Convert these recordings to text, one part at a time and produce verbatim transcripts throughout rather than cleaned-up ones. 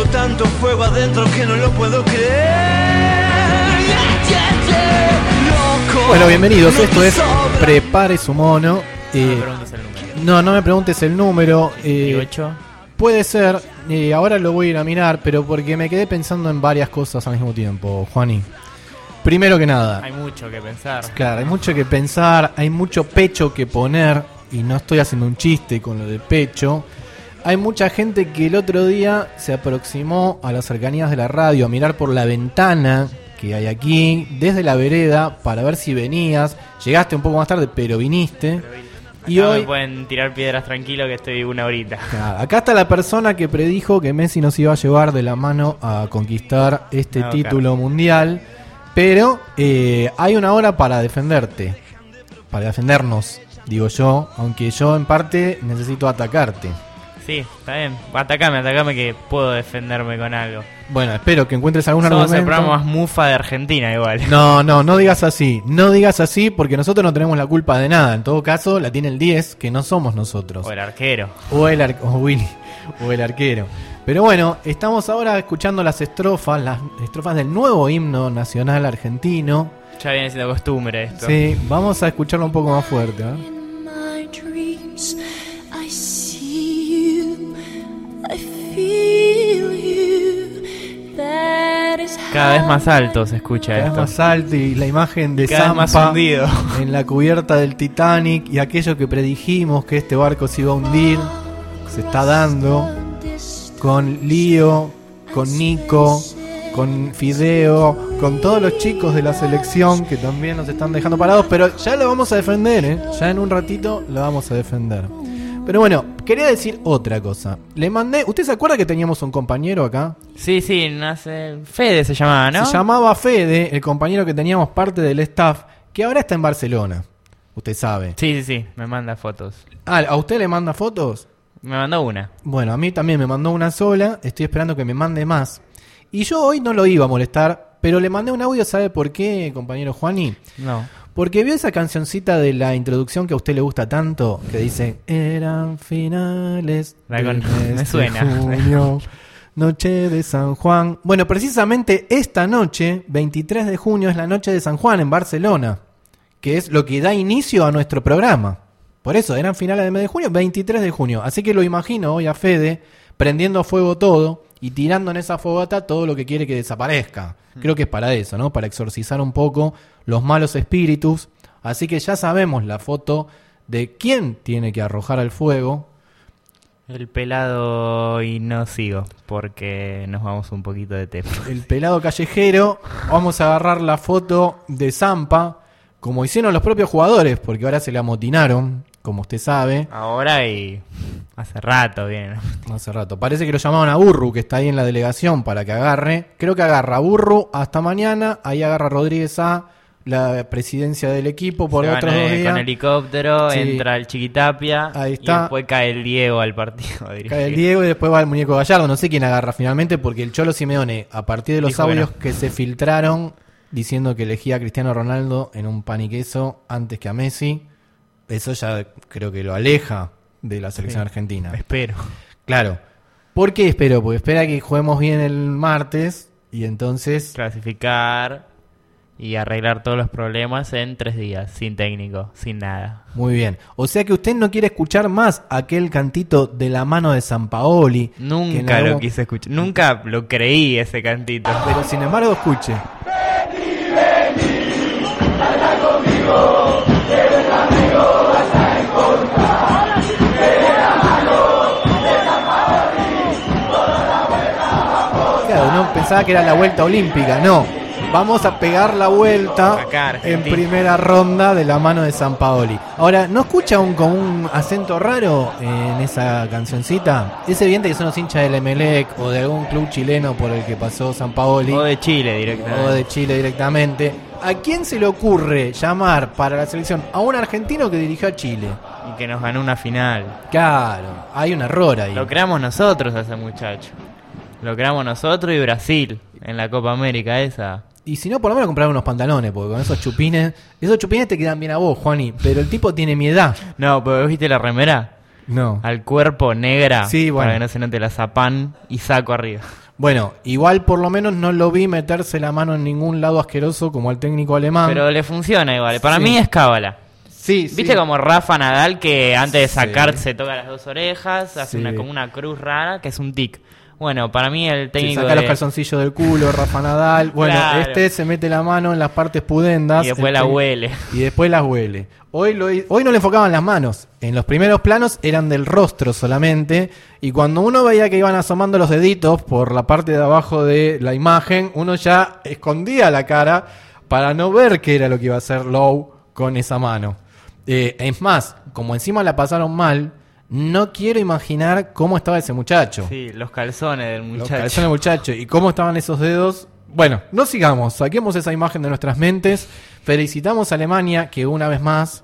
tanto fuego adentro que no lo puedo creer. Yeah, yeah, yeah. Loco, Bueno, bienvenidos, no esto te es sobra. Prepare su mono. Eh, No me preguntes el número. no, no me preguntes el número. eh, ocho. puede ser, eh, ahora lo voy a ir a mirar, pero porque me quedé pensando en varias cosas al mismo tiempo, Juani. Primero que nada, Hay mucho que pensar. claro, hay mucho que pensar, hay mucho pecho que poner, y no estoy haciendo un chiste con lo de pecho. Hay mucha gente que el otro día se aproximó a las cercanías de la radio a mirar por la ventana que hay aquí, desde la vereda, para ver si venías. Llegaste un poco más tarde, pero viniste. Y Acá hoy, me pueden tirar piedras tranquilo que estoy una horita. claro, acá está la persona que predijo que Messi nos iba a llevar de la mano a conquistar este No, título claro. mundial. Pero eh, hay una hora para defenderte, para defendernos, digo yo, aunque yo en parte necesito atacarte. Sí, está bien. Atacame, atacame que puedo defenderme con algo. Bueno, espero que encuentres algún Somos el argumento. programa más mufa de Argentina igual. No, no, no digas así, no digas así porque nosotros no tenemos la culpa de nada. En todo caso, la tiene el diez, que no somos nosotros. O el arquero. O el, ar- o Willy, o el arquero. Pero bueno, estamos ahora escuchando las estrofas, las estrofas del nuevo himno nacional argentino. Ya viene siendo costumbre esto. Sí, vamos a escucharlo un poco más fuerte, ¿eh? In my dreams, I see you, I feel you. That is Cada vez más how alto se escucha Cada vez esto. más alto y la imagen de Cada vez más Zampa hundido. en la cubierta del Titanic y aquello que predijimos que este barco se iba a hundir, se está dando con Lío, con Nico, con Fideo, con todos los chicos de la selección que también nos están dejando parados, pero ya lo vamos a defender, ¿eh? Ya en un ratito lo vamos a defender. Pero bueno, quería decir otra cosa. Le mandé, ¿usted se acuerda que teníamos un compañero acá? Sí, sí, nace... Fede se llamaba, ¿no? Se llamaba Fede, el compañero que teníamos parte del staff, que ahora está en Barcelona. Usted sabe. Sí, sí, sí, me manda fotos. Ah, ¿a usted le manda fotos? Me mandó una. Bueno, a mí también me mandó una sola. Estoy esperando que me mande más. Y yo hoy no lo iba a molestar, pero le mandé un audio, ¿sabe por qué, compañero Juani? No. Porque vio esa cancioncita de la introducción que a usted le gusta tanto, que dice: eran finales La del con- mes me de suena. junio, noche de San Juan. Bueno, precisamente esta noche, veintitrés de junio, es la noche de San Juan en Barcelona, que es lo que da inicio a nuestro programa. Por eso, eran finales del mes de junio, veintitrés de junio. Así que lo imagino hoy a Fede prendiendo fuego todo y tirando en esa fogata todo lo que quiere que desaparezca. Creo que es para eso, ¿no? Para exorcizar un poco los malos espíritus. Así que ya sabemos la foto de quién tiene que arrojar al fuego. El pelado y no sigo, porque nos vamos un poquito de tema. El pelado callejero. Vamos a agarrar la foto de Zampa, como hicieron los propios jugadores, porque ahora se le amotinaron, como usted sabe. Ahora y hace rato viene. Hace rato. Parece que lo llamaban a Burru, que está ahí en la delegación, para que agarre. Creo que agarra a Burru hasta mañana. Ahí agarra a Rodríguez A, la presidencia del equipo, por Se van, otros eh, dos días. con helicóptero, Sí. entra el Chiquitapia. Ahí Y está. después cae el Diego al partido. dirigir. Cae el Diego y después va el muñeco Gallardo. No sé quién agarra finalmente, porque el Cholo Simeone, a partir de los Dijo que audios no. que se filtraron diciendo que elegía a Cristiano Ronaldo en un pan y queso antes que a Messi, eso ya creo que lo aleja de la selección Sí. argentina. Espero. Claro. ¿Por qué espero? Porque espera que juguemos bien el martes y entonces... Clasificar y arreglar todos los problemas en tres días, sin técnico, sin nada. Muy bien. O sea que usted no quiere escuchar más aquel cantito de la mano de Sampaoli. que en Nunca algún- lo quise escuchar. Nunca lo creí ese cantito. Pero sin embargo, escuche. Claro, no pensaba que era la vuelta olímpica, no. Vamos a pegar la vuelta Acá, en Argentina. primera ronda de la mano de Sampaoli. Ahora, ¿no escucha un, con un acento raro en esa cancioncita? Es evidente que son los hinchas del Emelec o de algún club chileno por el que pasó Sampaoli. O de Chile directamente. O de Chile directamente. ¿A quién se le ocurre llamar para la selección a un argentino que dirigió a Chile? Y que nos ganó una final. Claro, hay un error ahí. Lo creamos nosotros a ese muchacho. Lo creamos nosotros y Brasil en la Copa América esa. Y si no, por lo menos comprar unos pantalones, porque con esos chupines... Esos chupines te quedan bien a vos, Juani, pero el tipo tiene mi edad. No, pero ¿viste la remera? No. Al cuerpo negra. Sí, bueno. Para que no se note la zapán y saco arriba. Bueno, igual por lo menos no lo vi meterse la mano en ningún lado asqueroso como al técnico alemán. Pero le funciona igual. Para Sí. mí es cábala. Sí, ¿Viste sí. como Rafa Nadal que antes de Sí. sacar se toca las dos orejas, hace Sí. una, como una cruz rara que es un tic? Bueno, para mí el Se técnico saca de- los calzoncillos del culo, Rafa Nadal. Bueno, Claro. este se mete la mano en las partes pudendas. y después el la técnico- huele. Y después las huele. Hoy, lo, hoy no le enfocaban las manos. En los primeros planos eran del rostro solamente. Y cuando uno veía que iban asomando los deditos por la parte de abajo de la imagen, uno ya escondía la cara para no ver qué era lo que iba a hacer Lowe con esa mano. Eh, es más, como encima la pasaron mal, no quiero imaginar cómo estaba ese muchacho. Sí, los calzones del Los muchacho. calzones del muchacho. ¿Y cómo estaban esos dedos? Bueno, no sigamos. Saquemos esa imagen de nuestras mentes. Felicitamos a Alemania, que una vez más...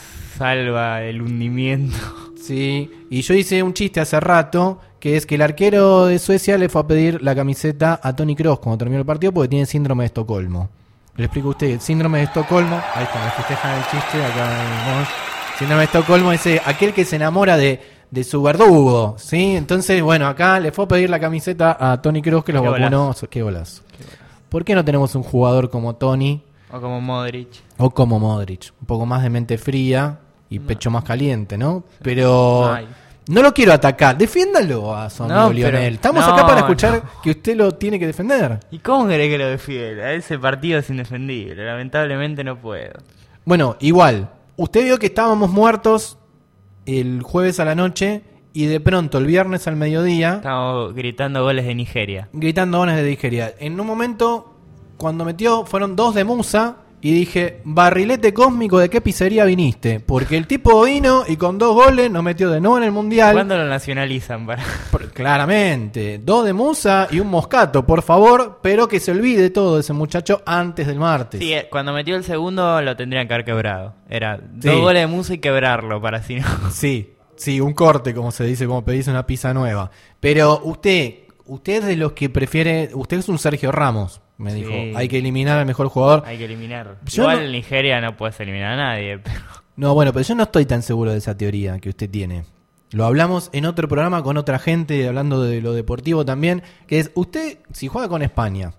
Salva el hundimiento. Sí. Y yo hice un chiste hace rato, que es que el arquero de Suecia le fue a pedir la camiseta a Toni Kroos cuando terminó el partido porque tiene síndrome de Estocolmo. Le explico a usted. El síndrome de Estocolmo... Ahí está, me festejan el chiste. Acá vemos. Síndrome de Estocolmo es eh, aquel que se enamora de... de su verdugo, ¿sí? Entonces, bueno, acá le fue a pedir la camiseta a Toni Kroos que los Qué vacunó. Qué golazo. ¿Por qué no tenemos un jugador como Toni O como Modric. o como Modric? Un poco más de mente fría y pecho más caliente, ¿no? Pero Ay. no lo quiero atacar. Defiéndalo a su amigo No, pero- Lionel. Estamos no, acá para escuchar no. que usted lo tiene que defender. ¿Y cómo querés que lo defienda? Ese partido es indefendible. Lamentablemente no puedo. Bueno, igual. Usted vio que estábamos muertos el jueves a la noche y de pronto el viernes al mediodía... Estamos gritando goles de Nigeria. gritando goles de Nigeria. En un momento, cuando metió, fueron dos de Musa y dije, barrilete cósmico, ¿de qué pizzería viniste? Porque el tipo vino y con dos goles nos metió de nuevo en el Mundial. ¿Cuándo lo nacionalizan? Para... Por- claramente, dos de Musa y un Moscato, por favor, pero que se olvide todo ese muchacho antes del martes. Sí, eh, cuando metió el segundo lo tendrían que haber quebrado. Era Sí. dos goles de Musa y quebrarlo para si no. Sí, sí, un corte, como se dice, como pedís una pizza nueva. Pero usted, usted es de los que prefiere, usted es un Sergio Ramos, me Sí. dijo, hay que eliminar al mejor jugador. Hay que eliminar. Yo Igual no- Nigeria no puedes eliminar a nadie. Pero... No, bueno, pero yo no estoy tan seguro de esa teoría que usted tiene. Lo hablamos en otro programa con otra gente, hablando de lo deportivo también, que es, usted, si juega con España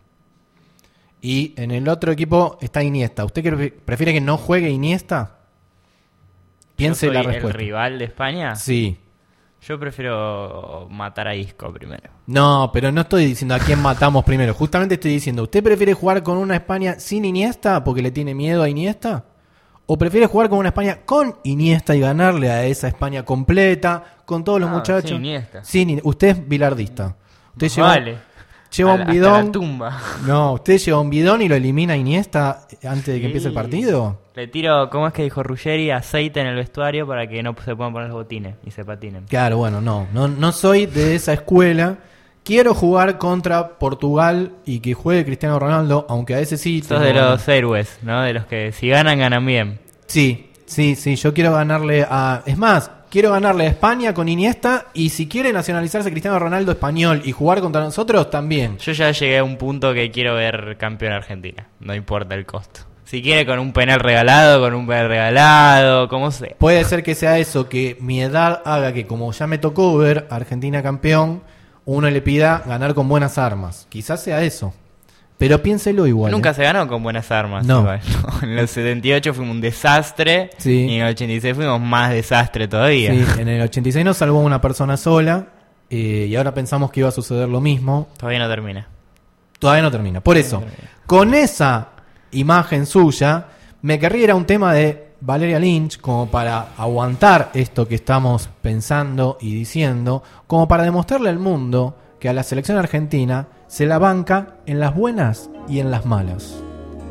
y en el otro equipo está Iniesta, ¿usted que prefiere que no juegue Iniesta? Piense Yo soy la respuesta. ¿El rival de España? Sí. Yo prefiero matar a Isco primero. No, pero no estoy diciendo a quién matamos primero. Justamente estoy diciendo, ¿usted prefiere jugar con una España sin Iniesta porque le tiene miedo a Iniesta? ¿O prefiere jugar con una España con Iniesta y ganarle a esa España completa, con todos los Ah, muchachos? sin Iniesta. Sin Ini- usted es bilardista. Usted Más lleva, vale. lleva A un la- hasta bidón. la tumba. No, usted lleva un bidón y lo elimina a Iniesta antes de que Sí. empiece el partido. Le tiro, ¿cómo es que dijo Ruggeri? Aceite en el vestuario para que no se puedan poner los botines y se patinen. Claro, bueno, no, no, no soy de esa escuela. Quiero jugar contra Portugal y que juegue Cristiano Ronaldo, aunque a veces sí. Sos tengo de ganas. los héroes, ¿no? De los que si ganan, ganan bien. Sí, sí, sí, yo quiero ganarle a... Es más, quiero ganarle a España con Iniesta y si quiere nacionalizarse Cristiano Ronaldo español y jugar contra nosotros, también. Yo ya llegué a un punto que quiero ver campeón Argentina. No importa el costo. Si quiere con un penal regalado, con un penal regalado, como sea. Puede ser que sea eso, que mi edad haga que como ya me tocó ver a Argentina campeón, uno le pida ganar con buenas armas. Quizás sea eso. Pero piénselo igual. Nunca ¿eh? se ganó con buenas armas. No. igual, ¿no? En los setenta y ocho fuimos un desastre. Sí. Y en el ochenta y seis fuimos más desastre todavía. Sí, en el ochenta y seis nos salvó una persona sola eh, y ahora pensamos que iba a suceder lo mismo. Todavía no termina. Todavía no termina. Por eso, con esa imagen suya, me querría ir a un tema de Valeria Lynch como para aguantar esto que estamos pensando y diciendo, como para demostrarle al mundo que a la selección argentina se la banca en las buenas y en las malas.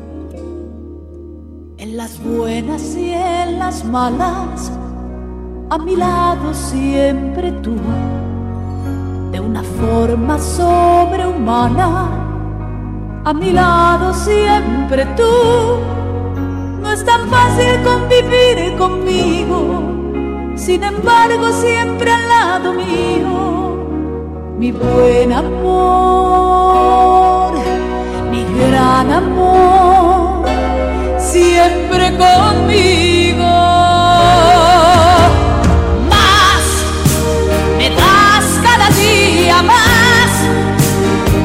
En las buenas y en las malas, a mi lado siempre tú, de una forma sobrehumana. A mi lado siempre tú. No es tan fácil convivir conmigo, sin embargo siempre al lado mío. Mi buen amor, mi gran amor, siempre conmigo. Más me das cada día más,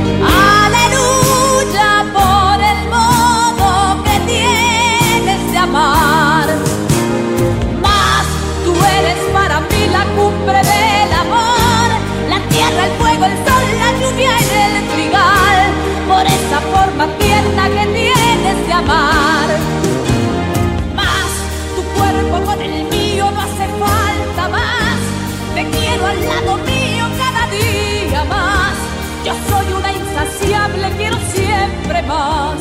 el fuego, el sol, la lluvia en el trigal, por esa forma tierna que tienes de amar. Más, tu cuerpo con el mío no hace falta más. Te quiero al lado mío cada día más. Yo soy una insaciable, quiero siempre más.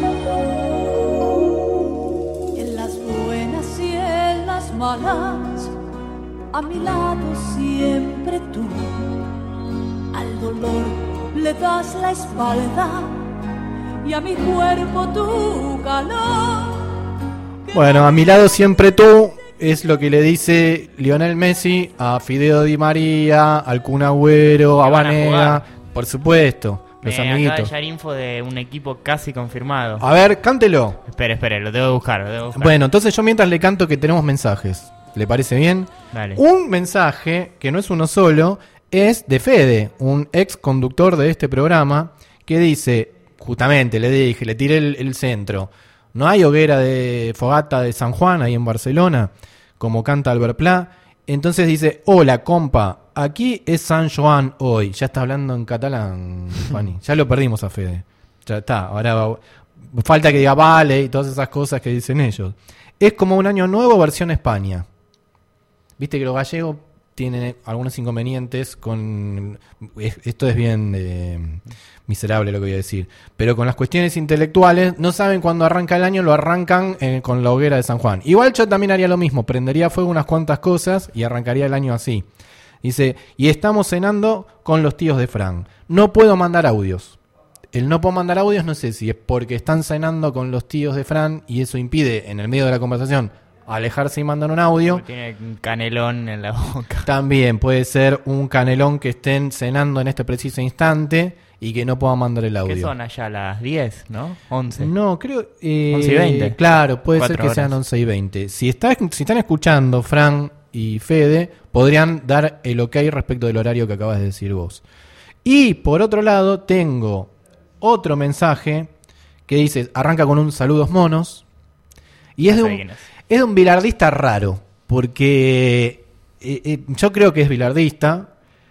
En las buenas y en las malas, a mi lado siempre tú. Al dolor le das la espalda y a mi cuerpo tu calor. Bueno, a mi lado siempre tú es lo que le dice Lionel Messi a Fideo Di María, al Kun Agüero, a van a Vanega, jugar. por supuesto, los Me acaba de amiguitos. llegar info de un equipo casi confirmado. A ver, cántelo. Espere, espere, lo tengo que buscar, lo tengo que buscar. Bueno, entonces yo mientras le canto que tenemos mensajes. ¿Le parece bien? Dale. Un mensaje, que no es uno solo, es de Fede, un ex conductor de este programa, que dice, justamente le dije, le tiré el, el centro, ¿no hay hoguera de fogata de San Juan ahí en Barcelona? Como canta Albert Pla. Entonces dice, hola compa, aquí es San Joan hoy. Ya está hablando en catalán, Fanny. Ya lo perdimos a Fede. Ya está, ahora va- falta que diga vale y todas esas cosas que dicen ellos. Es como un año nuevo versión España. Viste que los gallegos tienen algunos inconvenientes con... es- Esto es bien eh, miserable lo que voy a decir. Pero con las cuestiones intelectuales, no saben cuándo arranca el año, lo arrancan eh, con la hoguera de San Juan. Igual yo también haría lo mismo, prendería fuego unas cuantas cosas y arrancaría el año así. Dice, y estamos cenando con los tíos de Fran. No puedo mandar audios. El no puedo mandar audios no sé si es porque están cenando con los tíos de Fran y eso impide en el medio de la conversación alejarse y mandar un audio. Tiene un canelón en la boca. También puede ser un canelón que estén cenando en este preciso instante y que no puedan mandar el audio. ¿Qué son allá? Las diez, ¿no? once. No, creo... Eh, once y veinte. Claro, puede ser Cuatro que horas. sean once y veinte. Si, está, si están escuchando Fran y Fede, podrían dar el ok respecto del horario que acabas de decir vos. Y por otro lado, tengo otro mensaje que dice, arranca con un saludos monos. Y es de No sé un, quién es. es de un bilardista raro, porque eh, eh, yo creo que es bilardista,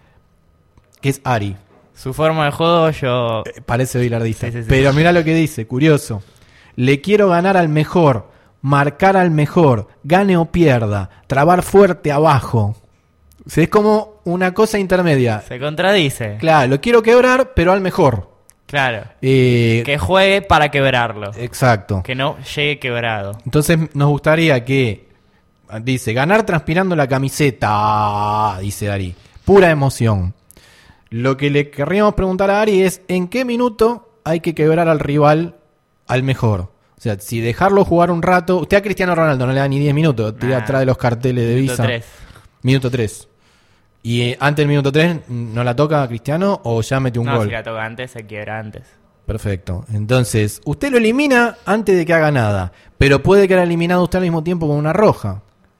que es Ari. Su forma de juego yo... Eh, Parece bilardista. Sí, sí, sí. Pero mirá lo que dice, curioso. Le quiero ganar al mejor, marcar al mejor, gane o pierda, trabar fuerte abajo. O sea, es como una cosa intermedia. Se contradice. Claro, lo quiero quebrar, pero al mejor. Claro. Eh, Que juegue para quebrarlo. exacto. Que no llegue quebrado. Entonces nos gustaría que, dice, ganar transpirando la camiseta, dice Ari. Pura emoción. Lo que le querríamos preguntar a Ari es, ¿en qué minuto hay que quebrar al rival al mejor? O sea, si dejarlo jugar un rato... Usted a Cristiano Ronaldo no le da ni diez minutos, tira Nah. atrás de los carteles de Minuto Visa. tres. Minuto tres. ¿Y eh, antes del minuto tres no la toca a Cristiano o ya mete un No, gol? si la toca antes, se quiebra antes. Perfecto. Entonces, usted lo elimina antes de que haga nada, pero puede quedar eliminado usted al mismo tiempo con una roja.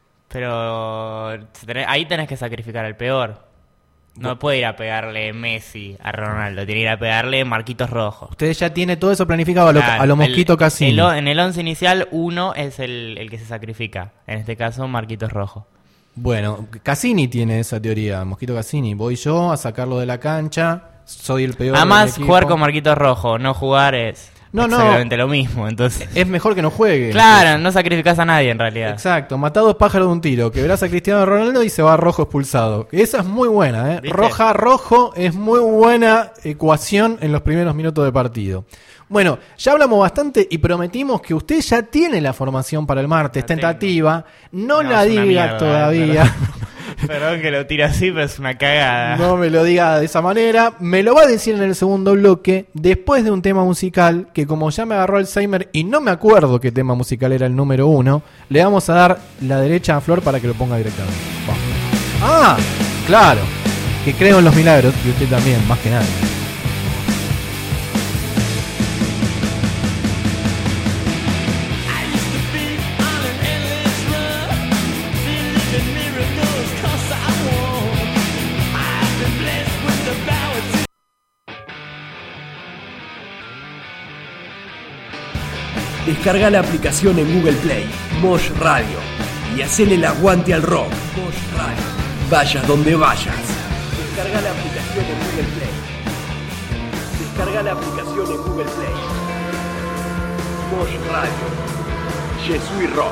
Pero tenés- ahí tenés que sacrificar al peor. No puede ir a pegarle Messi a Ronaldo, tiene que ir a pegarle Marquitos Rojo. Usted ya tiene todo eso planificado a lo, Claro, a lo el- Mosquito Cassini. el o- en el once inicial, uno es el, el que se sacrifica. En este caso, Marquitos Rojo. Bueno, Cassini tiene esa teoría, Mosquito Cassini. Voy yo a sacarlo de la cancha, soy el peor. Además, del equipo. jugar con Marquitos Rojo, no jugar es No, no. exactamente lo mismo. Entonces, Es mejor que no juegue. claro, no sacrificás a nadie en realidad. Exacto, matá dos pájaros de un tiro, quebrás a Cristiano Ronaldo y se va rojo expulsado. Esa es muy buena, ¿eh? ¿Viste? Roja, rojo, es muy buena ecuación en los primeros minutos de partido. Bueno, ya hablamos bastante y prometimos que usted ya tiene la formación para el martes, La tengo. tentativa. No, No, la es una diga mierda, todavía. eh, Perdón que lo tire así, pero es una cagada. No me lo diga de esa manera. Me lo va a decir en el segundo bloque, después de un tema musical que, como ya me agarró Alzheimer y no me acuerdo qué tema musical era el número uno, le vamos a dar la derecha a Flor para que lo ponga directamente. Vamos. Ah, claro, que creo en los milagros y usted también, más que nada. I used to be on an endless run, believing miracles 'cause I won. I've been blessed with the power to. Descarga la aplicación en Google Play, Mosh Radio, y hacele el aguante al rock. Mosh Radio. Vayas donde vayas. Descarga la aplicación en Google Google Play. Descarga la aplicación en Google Play. Mosh Radio. Je suis rock.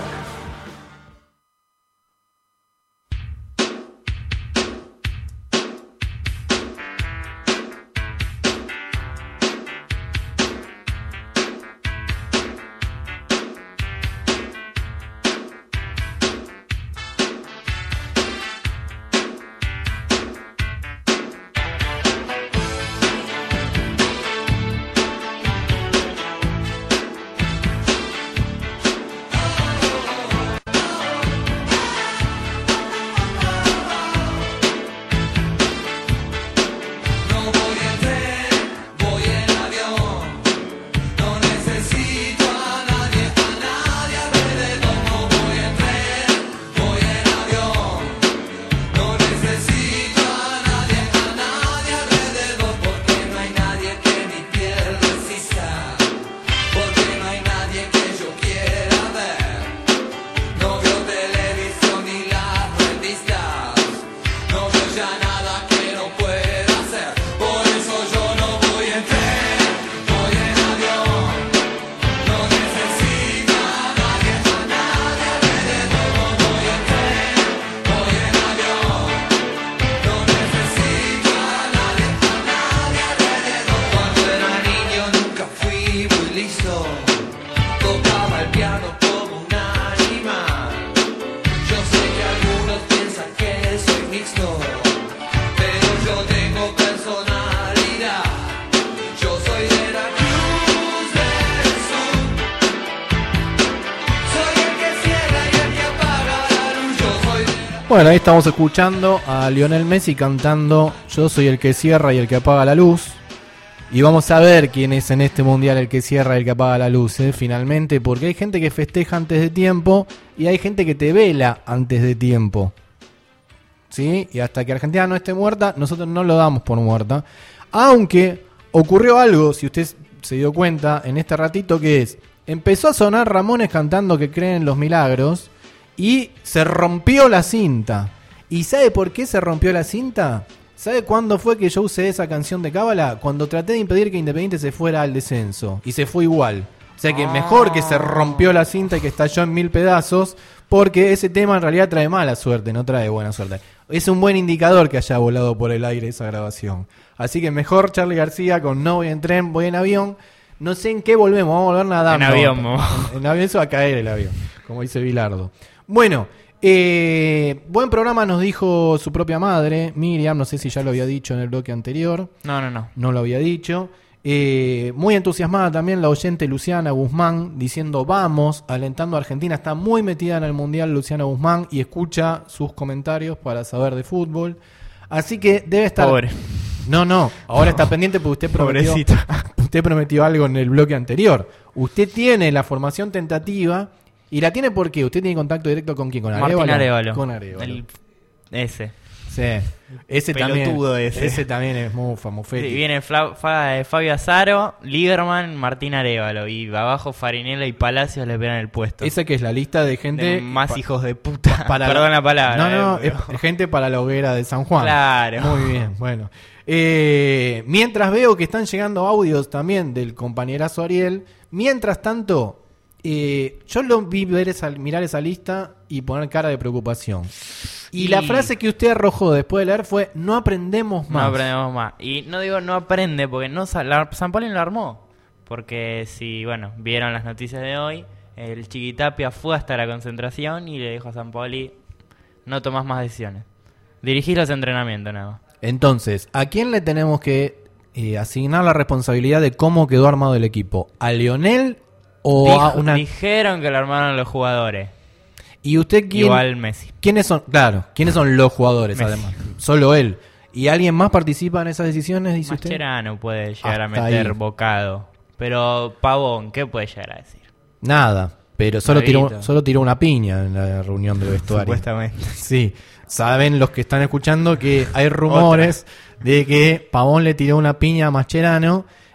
Bueno, ahí estamos escuchando a Lionel Messi cantando Yo soy el que cierra y el que apaga la luz. Y vamos a ver quién es en este mundial el que cierra y el que apaga la luz, ¿eh? Finalmente, porque hay gente que festeja antes de tiempo y hay gente que te vela antes de tiempo. ¿Sí? Y hasta que Argentina no esté muerta, nosotros no lo damos por muerta. Aunque ocurrió algo, si usted se dio cuenta, en este ratito, que es, empezó a sonar Ramones cantando que creen en los milagros y se rompió la cinta. ¿Y sabe por qué se rompió la cinta? ¿Sabe cuándo fue que yo usé esa canción de Cábala? Cuando traté de impedir que Independiente se fuera al descenso. Y se fue igual. O sea que mejor que se rompió la cinta y que estalló en mil pedazos, porque ese tema en realidad trae mala suerte, no trae buena suerte. Es un buen indicador que haya volado por el aire esa grabación. Así que mejor Charly García con No voy en tren, voy en avión. No sé en qué volvemos, vamos a volver nadando. En avión, no. En, en avión se va a caer el avión, como dice Bilardo. Bueno, eh, buen programa nos dijo su propia madre, Miriam, no sé si ya lo había dicho en el bloque anterior. No, no, no. No lo había dicho. Eh, muy entusiasmada también la oyente Luciana Guzmán, diciendo vamos, alentando a Argentina. Está muy metida en el Mundial Luciana Guzmán y escucha sus comentarios para saber de fútbol. Así que debe estar... Pobre. No, no, ahora está pendiente porque usted prometió, usted prometió algo en el bloque anterior. Usted tiene la formación tentativa y la tiene porque usted tiene contacto directo con quién, con Arévalo. Martín Arévalo. Con Arévalo. El... Ese. Sí, ese Pelotudo también, ese. ese también es muy famoso. Sí, viene Fla- Fa- Fabio Azaro, Lieberman, Martín Arévalo. Y abajo Farinella y Palacios le pegan el puesto. Esa que es la lista de gente... De más pa- hijos de puta. para Perdón la, la palabra. No, no, eh, es pero- gente para la hoguera de San Juan. Claro. Muy bien, bueno. Eh, mientras veo que están llegando audios también del compañerazo Ariel, mientras tanto, eh, yo lo vi ver esa, mirar esa lista y poner cara de preocupación. Y, Y- la frase que usted arrojó después de leer fue, no aprendemos más. No aprendemos más. Y no digo no aprende porque no sa- la, San Pauli lo armó. Porque si, bueno, vieron las noticias de hoy, el Chiquitapia fue hasta la concentración y le dijo a San Pauli, no tomás más decisiones. Dirigís los entrenamientos nada más. Entonces, ¿a quién le tenemos que eh, asignar la responsabilidad de cómo quedó armado el equipo? ¿A Lionel o Dijo- a una...? Dijeron que lo armaron los jugadores. ¿Y usted quién? Igual Messi. ¿Quiénes son? Claro, ¿quiénes son los jugadores Messi. además? Solo él. ¿Y alguien más participa en esas decisiones, dice usted? Mascherano puede llegar a Hasta meter ahí. bocado. Pero Pavón, ¿qué puede llegar a decir? Nada, pero solo tiró, Maguito. solo tiró una piña en la reunión del vestuario. Supuestamente. Sí, saben los que están escuchando que hay rumores de que Pavón le tiró una piña a Mascherano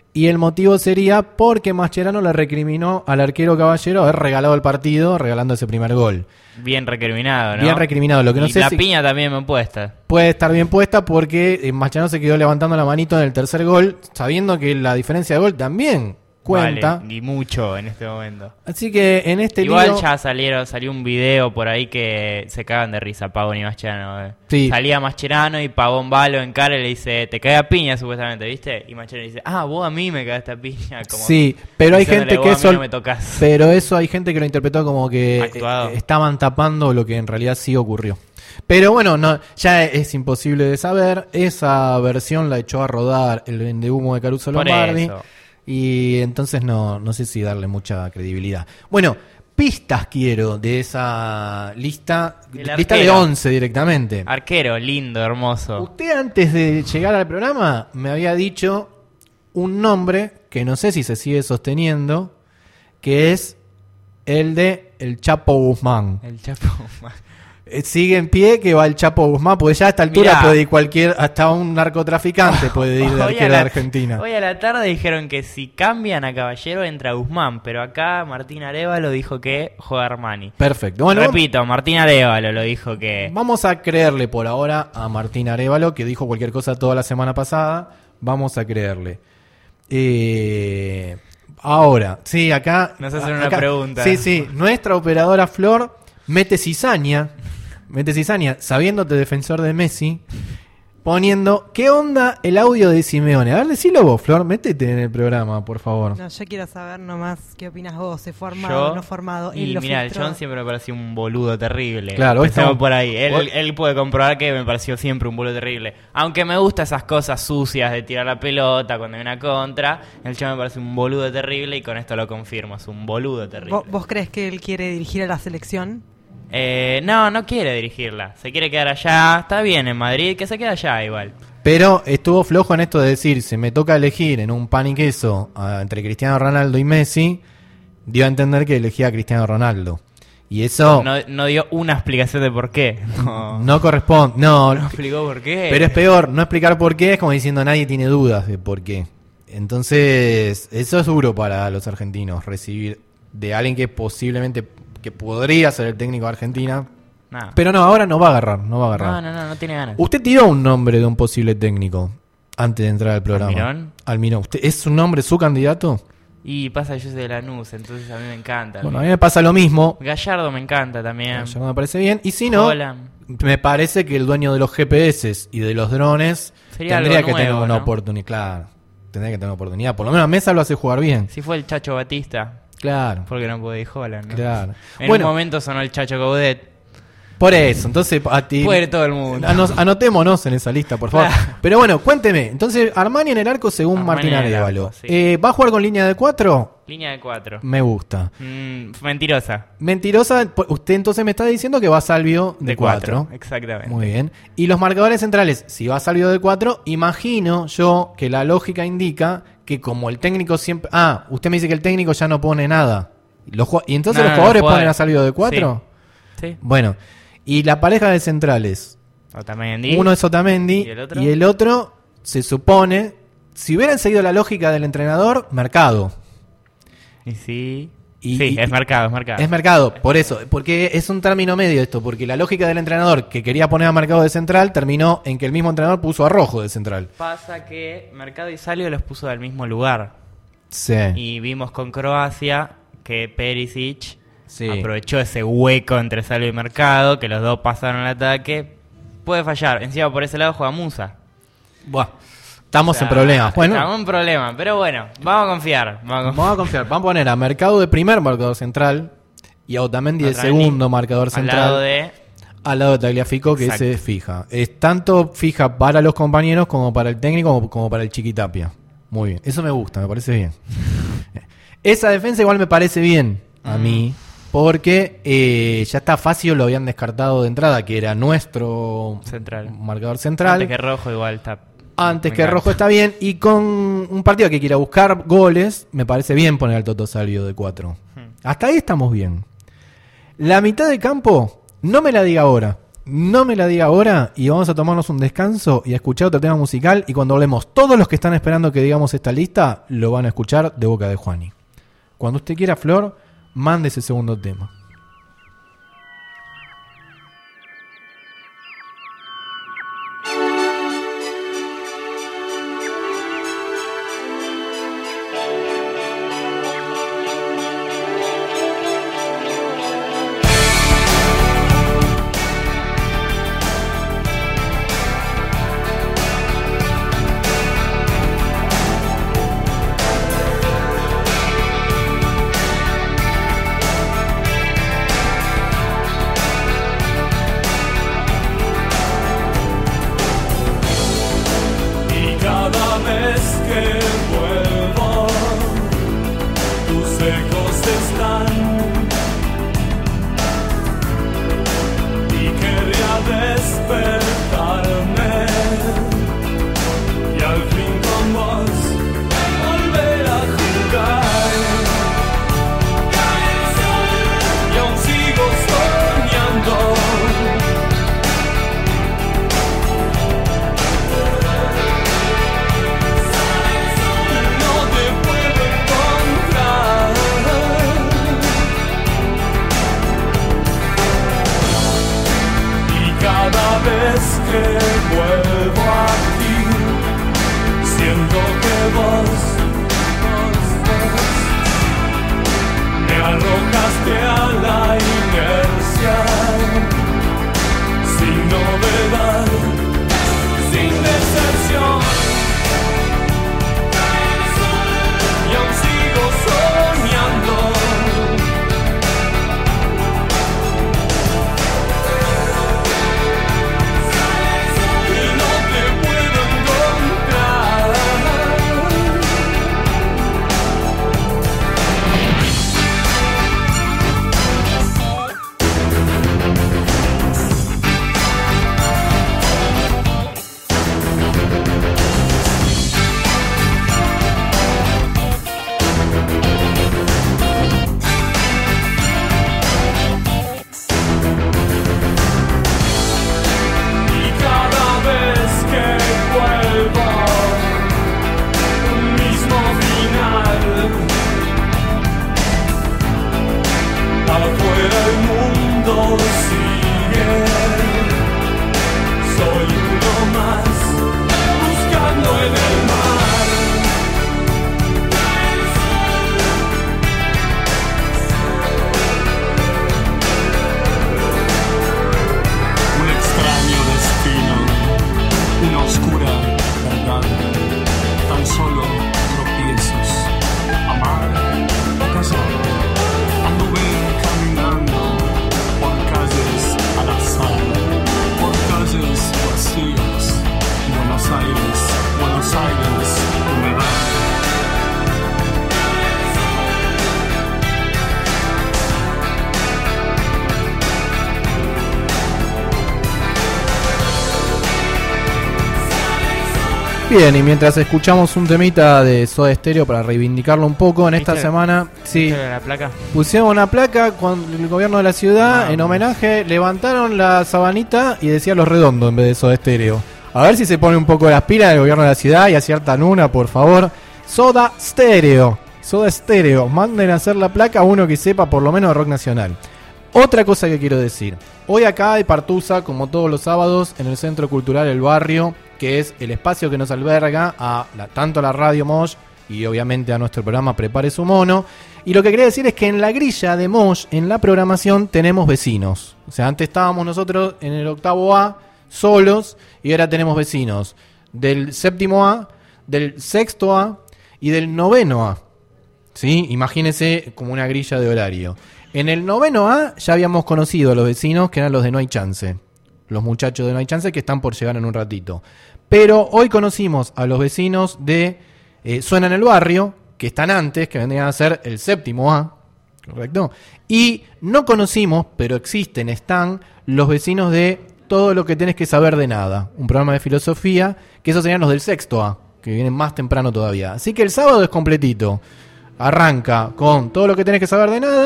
Y el motivo sería porque Mascherano le recriminó al arquero Caballero haber regalado el partido, regalando ese primer gol. Bien recriminado, ¿no? Bien recriminado. Lo que no y sé la si piña también me puesta. puede estar bien puesta porque eh, Mascherano se quedó levantando la manito en el tercer gol, sabiendo que la diferencia de gol también cuenta. Vale, y mucho en este momento. Así que en este Igual lío... ya salieron, salió un video por ahí que se cagan de risa Pavón y Mascherano. Eh. Sí. Salía Mascherano y Pavón va, lo encara y le dice, te cae a piña supuestamente, ¿viste? Y Mascherano dice, ah, vos a mí me cagaste a piña. Como Sí, pero hay diciéndole, gente que "Vos a mí eso... no me tocas". Pero eso hay gente que lo interpretó como que Actuado. eh, estaban tapando lo que en realidad sí ocurrió. Pero bueno, no, ya es imposible de saber. Esa versión la echó a rodar el vendehumo de Caruso Por Lombardi. eso. Y entonces no, no sé si darle mucha credibilidad. Bueno, pistas quiero de esa lista. El Lista de arquero. once directamente. Arquero, lindo, hermoso. Usted antes de llegar al programa me había dicho un nombre que no sé si se sigue sosteniendo, que es el de el Chapo Guzmán. El Chapo. Eh, Sigue en pie que va el Chapo Guzmán, porque ya a esta altura Mirá. puede ir cualquier, hasta un narcotraficante puede ir de Hoy a arquero de la- Argentina. Hoy a la tarde dijeron que si cambian a Caballero entra Guzmán, pero acá Martín Arévalo dijo que juega Armani. Perfecto. Bueno, Repito, Martín Arévalo lo dijo que... vamos a creerle por ahora a Martín Arévalo, que dijo cualquier cosa toda la semana pasada. Vamos a creerle. Eh, ahora, sí, acá... Nos hacen acá- una pregunta. Sí, sí. Nuestra operadora Flor mete cizaña, mete cizaña, sabiéndote defensor de Messi, poniendo, ¿qué onda el audio de Simeone? A ver, decilo vos, Flor, métete en el programa, por favor. No, yo quiero saber nomás qué opinas vos, ¿se formado Yo, o no formado? Él y lo mira, el filtró. John siempre me pareció un boludo terrible. Claro, hoy Empecemos estamos- por ahí. Él, hoy- él puede comprobar que me pareció siempre un boludo terrible. Aunque me gustan esas cosas sucias de tirar la pelota cuando hay una contra, el John me parece un boludo terrible y con esto lo confirmo, es un boludo terrible. ¿Vos, vos crees que él quiere dirigir a la selección? Eh, no, no quiere dirigirla. Se quiere quedar allá. Está bien en Madrid, que se quede allá igual. Pero estuvo flojo en esto de decir, si me toca elegir en un pan y queso ah, entre Cristiano Ronaldo y Messi, dio a entender que elegía a Cristiano Ronaldo. Y eso no, No, no dio una explicación de por qué. No, corresponde. No, no explicó por qué. pero es peor, no explicar por qué es como diciendo nadie tiene dudas de por qué. Entonces, eso es duro para los argentinos, recibir de alguien que posiblemente, que podría ser el técnico de Argentina. No. Pero no, ahora no va a agarrar, no va a agarrar. no, no, no, no tiene ganas. Usted tiró un nombre de un posible técnico antes de entrar al programa. ¿Almirón? Almirón. ¿Usted, ¿Es su nombre su candidato? Y pasa que yo soy de Lanús, entonces a mí me encanta. Bueno, a mí me pasa lo mismo. Gallardo me encanta también. Ya no me parece bien. Y si no, Holland. me parece que el dueño de los G P S y de los drones Sería tendría algo que tener nuevo, una ¿no? oportunidad. Claro, tendría que tener una oportunidad. Por lo menos Mesa lo hace jugar bien. Si fue el Chacho Batista, Claro, porque no puede ir Holland, ¿no? claro. En Bueno, un momento sonó el Chacho Gaudet. por eso. Entonces, a ti. Puede ir todo el mundo. Anos- anotémonos en esa lista, por favor. Claro. Pero bueno, cuénteme. Entonces, Armani en el arco según Armani Martín en el Arévalo. arco, sí. Eh, ¿Va a jugar con línea de cuatro? Línea de cuatro. Me gusta. Mm, mentirosa. Mentirosa, po- usted entonces me está diciendo que va Salvio de cuatro. Exactamente. Muy bien. Y los marcadores centrales, si va Salvio de cuatro, imagino yo que la lógica indica que como el técnico siempre... Ah, usted me dice que el técnico ya no pone nada. Los ju- ¿Y entonces No, los no, jugadores los jugadores. ponen a Salvio de cuatro? Sí. Bueno, y la pareja de centrales, Otamendi. uno es Otamendi ¿Y el otro? y el otro se supone, si hubieran seguido la lógica del entrenador, Mercado. Y sí. Y- sí, y- es marcado, es marcado. Es Mercado, por eso, porque es un término medio esto, porque la lógica del entrenador que quería poner a Mercado de central terminó en que el mismo entrenador puso a Rojo de central. Pasa que Mercado y Salvio los puso del mismo lugar. Sí. Y vimos con Croacia que Perisic Sí. aprovechó ese hueco entre Salvio y Mercado, que los dos pasaron al ataque. Puede fallar. Encima por ese lado juega Musa. Buah, estamos O sea, en problemas. Bueno, Estamos en problemas, pero bueno, vamos a confiar. Vamos a confiar. vamos a confiar. Vamos a poner a Mercado de primer marcador central y a Otamendi de Otamendi segundo marcador Al central. lado de... Al lado de Tagliafico, que Exacto. se fija. Es tanto fija para los compañeros como para el técnico como, como para el Chiquitapia. Muy bien. Eso me gusta, me parece bien. Esa defensa igual me parece bien a Mm. mí. Porque eh, ya está fácil, lo habían descartado de entrada, que era nuestro Central. marcador central. Antes que Rojo igual está... Antes me que encanta. Rojo está bien. Y con un partido que quiera buscar goles, me parece bien poner al Toto Salvio de cuatro. Hmm. Hasta ahí estamos bien. La mitad de campo, no me la diga ahora. no me la diga ahora y vamos a tomarnos un descanso y a escuchar otro tema musical. Y cuando hablemos, todos los que están esperando que digamos esta lista lo van a escuchar de boca de Juani. Cuando usted quiera, Flor, mande ese segundo tema. Bien, y mientras escuchamos un temita de Soda Stereo para reivindicarlo un poco, en esta ¿Viste? semana sí, ¿Viste la placa? pusieron una placa con el gobierno de la ciudad Ah, en homenaje, levantaron la sabanita y decía Los Redondos en vez de Soda Stereo. A ver si se pone un poco las pilas del gobierno de la ciudad y aciertan una, por favor. Soda Stereo, Soda Stereo, manden a hacer la placa a uno que sepa por lo menos de rock nacional. Otra cosa que quiero decir, hoy acá hay partusa, como todos los sábados, en el Centro Cultural El Barrio, que es el espacio que nos alberga a la, tanto a la Radio Mosh y obviamente a nuestro programa Prepare su Mono. Y lo que quería decir es que en la grilla de Mosh, en la programación, tenemos vecinos. O sea, antes estábamos nosotros en el octavo A solos y ahora tenemos vecinos del séptimo A, del sexto A y del noveno A. ¿Sí? Imagínense como una grilla de horario. En el noveno A ya habíamos conocido a los vecinos que eran los de No Hay Chance. Los muchachos de No Hay Chance que están por llegar en un ratito. Pero hoy conocimos a los vecinos de eh, Suena en el Barrio, que están antes, que vendrían a ser el séptimo A, ¿correcto? Y no conocimos, pero existen, están los vecinos de Todo lo que tenés que saber de nada, un programa de filosofía, que esos serían los del sexto A, que vienen más temprano todavía. Así que el sábado es completito. Arranca con Todo lo que tenés que saber de nada,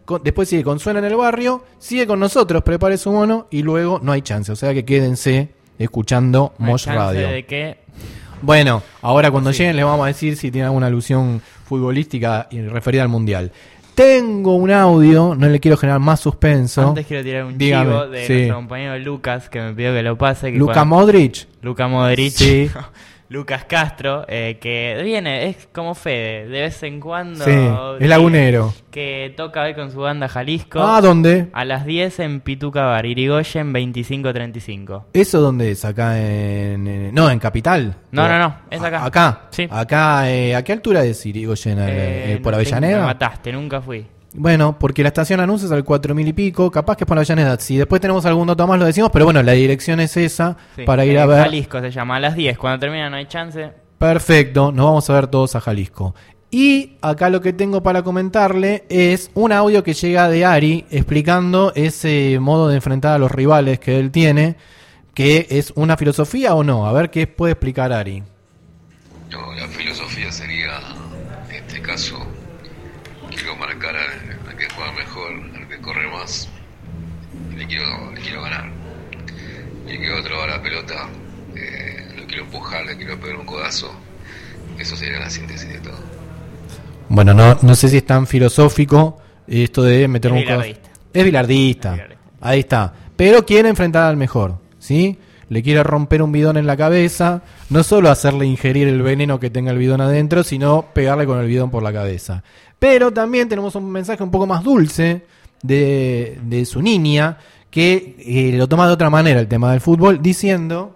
con- después sigue con Suena en el Barrio, sigue con nosotros, Prepare su mono, y luego no hay chance. O sea que quédense escuchando No hay Mosh chance Radio. de que Bueno, ahora cuando Sí. lleguen les vamos a decir si tiene alguna alusión futbolística y referida al Mundial. Tengo un audio, no le quiero generar más suspenso. antes quiero tirar un Dígame, chivo de sí. nuestro compañero Lucas, que me pidió que lo pase. Que Luka cuando- Modric. Luka Modric. Sí. Lucas Castro, eh, que viene, es como Fede, de vez en cuando. Sí, es lagunero. Que toca hoy con su banda Jalisco. Ah, ¿dónde? A las diez en Pituca Bar, Irigoyen veinticinco treinta y cinco. ¿Eso dónde es? Acá en... en- no, en Capital. No, O- no, no, es acá. a- Acá. Sí. Acá, eh, ¿a qué altura es Irigoyen? Eh, Eh, ¿Por no tengo- Me Avellaneda? mataste, nunca fui. Bueno, porque la estación anuncias al cuatro mil y pico, capaz que es por Avellaneda. Si después tenemos algún dato más lo decimos, pero bueno, la dirección es esa Sí. para ir Eh, a ver. Jalisco se llama, a las diez, cuando termina no hay chance. Perfecto, nos vamos a ver todos a Jalisco. Y acá lo que tengo para comentarle es un audio que llega de Ari explicando ese modo de enfrentar a los rivales que él tiene, que es una filosofía o no. A ver qué puede explicar Ari. No, la filosofía sería, en este caso, quiero marcar al, al que juega mejor, al que corre más, y le quiero, le quiero ganar. Y el que otro va a la pelota, eh, lo quiero empujar, le quiero pegar un codazo. Eso sería la síntesis de todo. Bueno, no, no sé si es tan filosófico esto de meter Es un codazo. bilardista. Es bilardista. Es bilardista. Ahí está. Pero quiere enfrentar al mejor, ¿sí? Le quiere romper un bidón en la cabeza, no solo hacerle ingerir el veneno que tenga el bidón adentro, sino pegarle con el bidón por la cabeza. Pero también tenemos un mensaje un poco más dulce de, de su niña, que eh, lo toma de otra manera el tema del fútbol, diciendo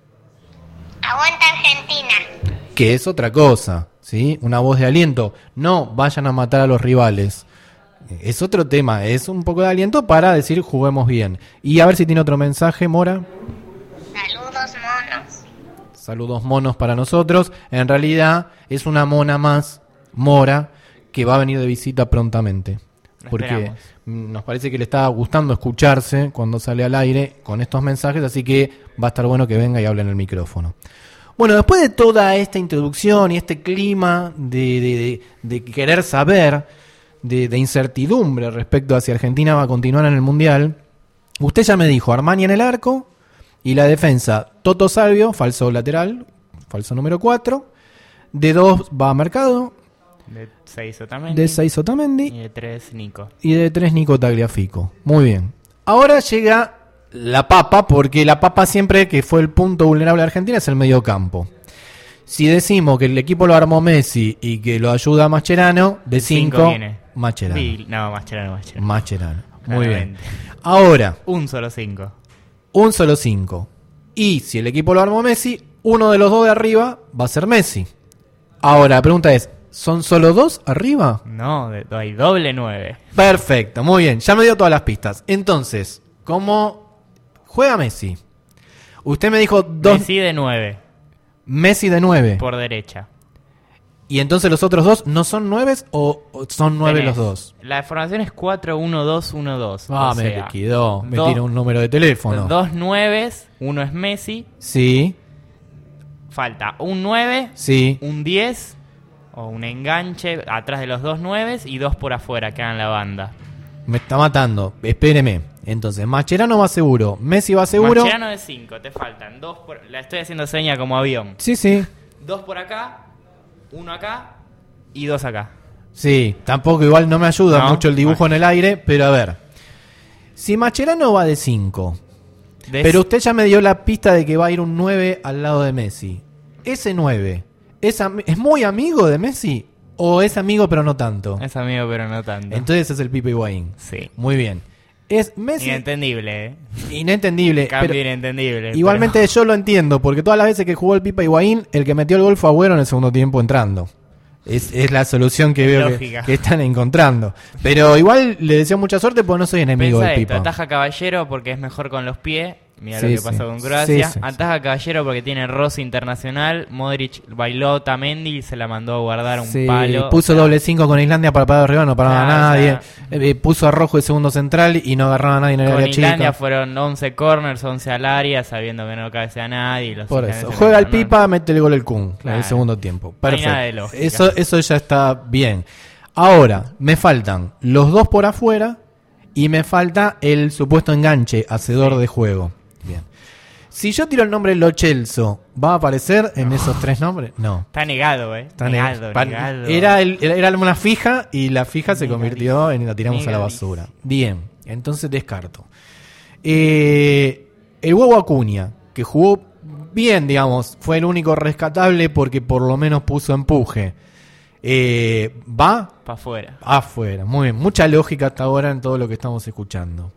Aguanta Argentina. que es otra cosa, ¿sí? Una voz de aliento. No vayan a matar a los rivales. Es otro tema, es un poco de aliento para decir juguemos bien. Y a ver si tiene otro mensaje, Mora. Saludos, monos. Saludos monos para nosotros. En realidad es una mona más, Mora, que va a venir de visita prontamente. Lo Porque esperamos. mm, nos parece que le está gustando escucharse cuando sale al aire con estos mensajes, así que va a estar bueno que venga y hable en el micrófono. Bueno, después de toda esta introducción y este clima de, de, de, de querer saber, de, de incertidumbre respecto a si Argentina va a continuar en el Mundial, usted ya me dijo Armani en el arco y la defensa Toto Salvio, falso lateral, falso número cuatro, de dos va a Mercado, De seis Otamendi. de seis Otamendi Y de tres Nico. y de tres Nico Tagliafico. Muy bien. Ahora llega la papa, porque la papa siempre que fue el punto vulnerable de Argentina es el mediocampo. Si decimos que el equipo lo armó Messi y que lo ayuda Mascherano, de Cinco cinco, viene. Mascherano. Sí, no, Mascherano, Mascherano. Mascherano. Muy bien. Claramente. Ahora, Un solo cinco. un solo cinco. Y si el equipo lo armó Messi, uno de los dos de arriba va a ser Messi. Ahora, la pregunta es, ¿son solo dos arriba? No, de- hay doble nueve. Perfecto, muy bien. Ya me dio todas las pistas. Entonces, ¿cómo juega Messi? Usted me dijo dos. Messi de nueve, Messi de nueve. por derecha. ¿Y entonces los otros dos no son nueves o, o son nueve Tenés- los dos? La formación es cuatro uno dos uno dos. Ah, o me sea, liquidó. Me dos- tira un número de teléfono. Dos nueves, uno es Messi. Sí, Falta un nueve, sí. un diez o un enganche atrás de los dos nueves y dos por afuera que hagan la banda. Me está matando. Espéreme. Entonces, Mascherano va seguro. Messi va seguro. Mascherano de cinco, te faltan dos por... La estoy haciendo seña como avión. Sí, sí. Dos por acá, uno acá y dos acá. Sí, tampoco igual no me ayuda No. mucho el dibujo Bueno. en el aire, pero a ver. Si Mascherano va de cinco, De pero usted ya me dio la pista de que va a ir un nueve al lado de Messi. ¿Ese nueve es, am- es muy amigo de Messi o es amigo pero no tanto? Es amigo, pero no tanto. Entonces es el Pipe Higuaín. Sí. Muy bien. Es Messi Inentendible, ¿eh? inentendible. Cambio pero inentendible. igualmente yo lo entiendo, porque todas las veces que jugó el Pipa Higuaín, el que metió el gol fue Agüero en el segundo tiempo entrando. Es, es la solución que veo que, Lógica. que están encontrando. Pero igual le deseo mucha suerte porque no soy enemigo Pensá del esto, Pipa. ataja Caballero porque es mejor con los pies. Mira Sí, lo que sí. pasó con Croacia. Sí, sí, Ataja Caballero porque tiene roce internacional. Modric bailó Otamendi y se la mandó a guardar un Sí, palo. puso O sea, doble cinco con Islandia para parar arriba, no paraba Claro, a nadie. o Eh, puso a Rojo de segundo central y no agarraba a nadie en el Con área Islandia chica. fueron once corners, once al área, sabiendo que no cabecea nadie. Y los Por islandeses eso. no Juega el ganan. Pipa, mete el gol el Kun en Claro. el segundo tiempo. No hay Perfecto. nada de lógica. Eso, eso ya está bien. Ahora, me faltan los dos por afuera y me falta el supuesto enganche, hacedor Sí. de juego. Bien. Si yo tiro el nombre Lo Celso, ¿va a aparecer en esos tres nombres? No. Está negado, eh. Está negado, negado. Pa- negado. Era, el- era una fija y la fija se Negadísimo. convirtió en la tiramos a la Negadísimo. basura. Bien, entonces descarto. Eh, el Huevo Acuña, que jugó bien, digamos, fue el único rescatable porque por lo menos puso empuje. Eh, ¿Va? Pa' afuera. Afuera, muy bien. Mucha lógica hasta ahora en todo lo que estamos escuchando.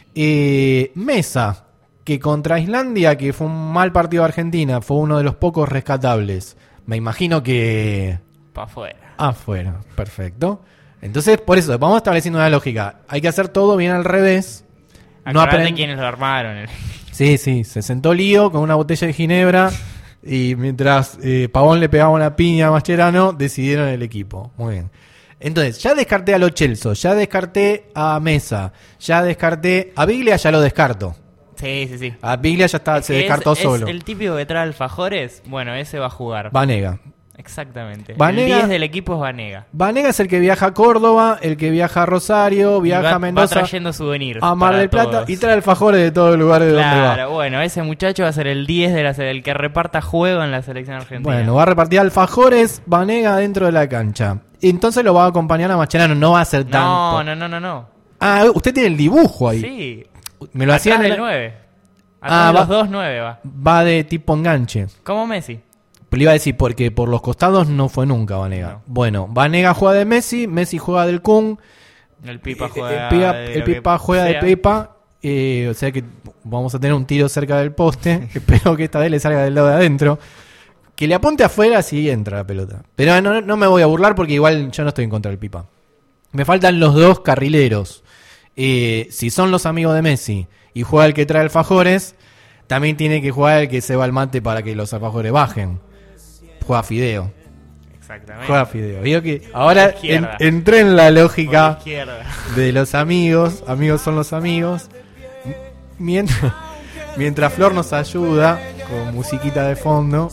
Eh, Mesa, que contra Islandia, que fue un mal partido de Argentina, fue uno de los pocos rescatables. Me imagino que Pa' afuera. afuera, perfecto. Entonces, por eso, vamos estableciendo una lógica. Hay que hacer todo bien al revés. No Acordate aprend- quiénes lo armaron. el- Sí, sí, se sentó Lío con una botella de ginebra y mientras eh, Pavón le pegaba una piña a Mascherano, decidieron el equipo. Muy bien. Entonces, ya descarté a Lo Celso, ya descarté a Mesa, ya descarté a Biglia, ya lo descarto. Sí, sí, sí. A Biglia ya está, Es se que descartó es, solo. Es el típico que trae alfajores. Bueno, ese va a jugar. Vanega. Exactamente. Vanega- El diez del equipo es Vanega. Vanega es el que viaja a Córdoba, el que viaja a Rosario, Y viaja va, a Mendoza, va trayendo souvenirs. a Mar para del Plata todos. y trae alfajores de todos los lugares de donde va. Claro, bueno, ese muchacho va a ser el diez de la se- el que reparta juego en la selección argentina. Bueno, va a repartir alfajores Vanega dentro de la cancha. Entonces lo va a acompañar a Mascherano, no va a ser tanto. no, no, no, no, no. Ah, usted tiene el dibujo ahí. Sí. Me lo hacían Atrás en del el- nueve. Ah, Atrás de va- los dos nueve va. Va de tipo enganche. Como Messi. Pero le iba a decir, porque por los costados no fue nunca Vanega. No. Bueno, Vanega juega de Messi, Messi juega del Kun, El Pipa eh, juega el Pipa, de el lo que Pipa juega de sea. Pipa, eh, o sea que vamos a tener un tiro cerca del poste. Espero que esta vez le salga del lado de adentro. Que le apunte afuera si entra la pelota. Pero no, no me voy a burlar porque igual yo no estoy en contra del Pipa. Me faltan los dos carrileros. Eh, si son los amigos de Messi y juega el que trae alfajores, también tiene que jugar el que se va al mate para que los alfajores bajen. Juega Fideo. Exactamente. Juega Fideo. Vio que ahora Por izquierda. en- entré en la Por la lógica izquierda. de los amigos. Amigos son los amigos. Mientras, mientras Flor nos ayuda con musiquita de fondo.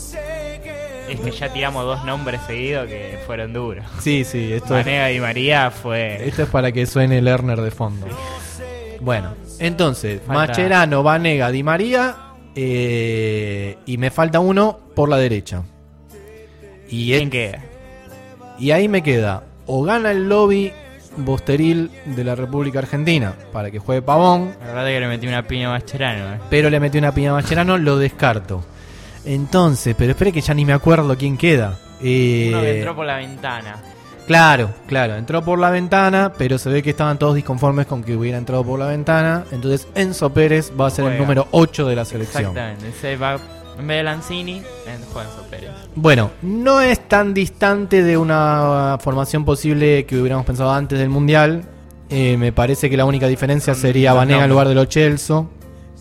Es que ya tiramos dos nombres seguidos que fueron duros. Sí, sí, esto es, Vanega y María fue. esto es para que suene Lerner de fondo. Bueno, entonces, Falta- Mascherano, Vanega, Di María. eh, y me falta uno por la derecha. Y, es- ¿Quién queda? y ahí me queda. O gana el lobby Bosteril de la República Argentina para que juegue Pavón. La verdad que le metí una piña a Mascherano, eh. Pero le metí una piña a Mascherano, lo descarto. Entonces, pero espere que ya ni me acuerdo quién queda. Eh, Uno que entró por la ventana. Claro, claro, entró por la ventana, pero se ve que estaban todos disconformes con que hubiera entrado por la ventana. Entonces Enzo Pérez va a ser el Juega. número ocho de la selección. Exactamente. Ese va, en vez de Lanzini, en Juan Pérez. Bueno, no es tan distante de una formación posible que hubiéramos pensado antes del Mundial. Eh, me parece que la única diferencia Son sería los Vanega en nombres. lugar de Lo Celso.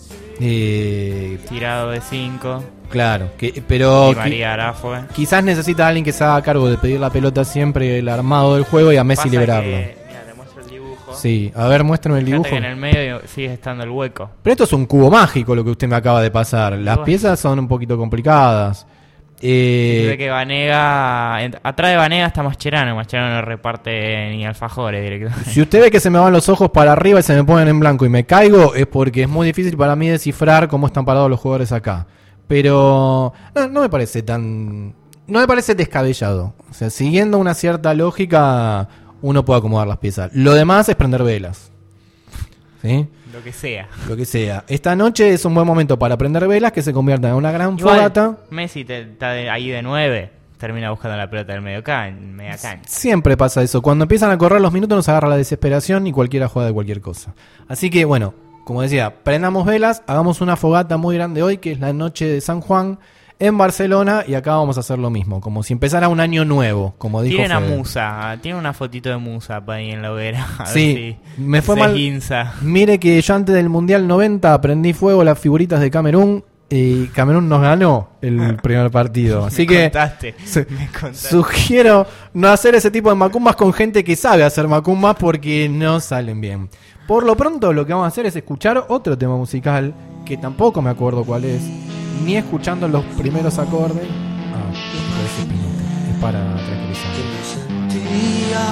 Eh, Tirado de cinco. claro, que, pero Y qui- María Arafue. quizás necesita a alguien que se haga cargo de pedir la pelota siempre, el armado del juego y a Messi Pasa liberarlo. que- mira, te muestro el dibujo. Sí, a ver, muéstrame el Fíjate dibujo. que en el medio sigue estando el hueco. Pero esto es un cubo mágico lo que usted me acaba de pasar. Las Bueno. piezas son un poquito complicadas. Eh, Se ve que Vanega. en- Atrás de Vanega está Mascherano. Mascherano no reparte ni alfajores directamente. Si usted ve que se me van los ojos para arriba y se me ponen en blanco y me caigo, es porque es muy difícil para mí descifrar cómo están parados los jugadores acá. Pero no, no me parece tan... No me parece descabellado. O sea, siguiendo una cierta lógica, uno puede acomodar las piezas. Lo demás es prender velas. ¿Sí? Lo que sea. Lo que sea. Esta noche es un buen momento para prender velas que se conviertan en una gran Igual, fogata. Messi te- está de- ahí de nueve. Termina buscando la pelota del medio can, media cancha. Siempre pasa eso. Cuando empiezan a correr los minutos nos agarra la desesperación y cualquiera juega de cualquier cosa. Así que bueno, como decía, prendamos velas, hagamos una fogata muy grande hoy, que es la noche de San Juan en Barcelona, y acá vamos a hacer lo mismo, como si empezara un año nuevo, como dijo Tiene una Fede. Musa, tiene una fotito de Musa para ahí en la hoguera. A ver Sí, si me fue se mal. esguinza. Mire que yo antes del Mundial noventa prendí fuego las figuritas de Camerún y Camerún nos ganó el primer partido. Así Me que contaste, su- me contaste. sugiero no hacer ese tipo de macumbas con gente que sabe hacer macumbas porque no salen bien. Por lo pronto lo que vamos a hacer es escuchar otro tema musical que tampoco me acuerdo cuál es, ni escuchando los primeros acordes. Ah, pero ese Spinetta, es para tranquilizar. diría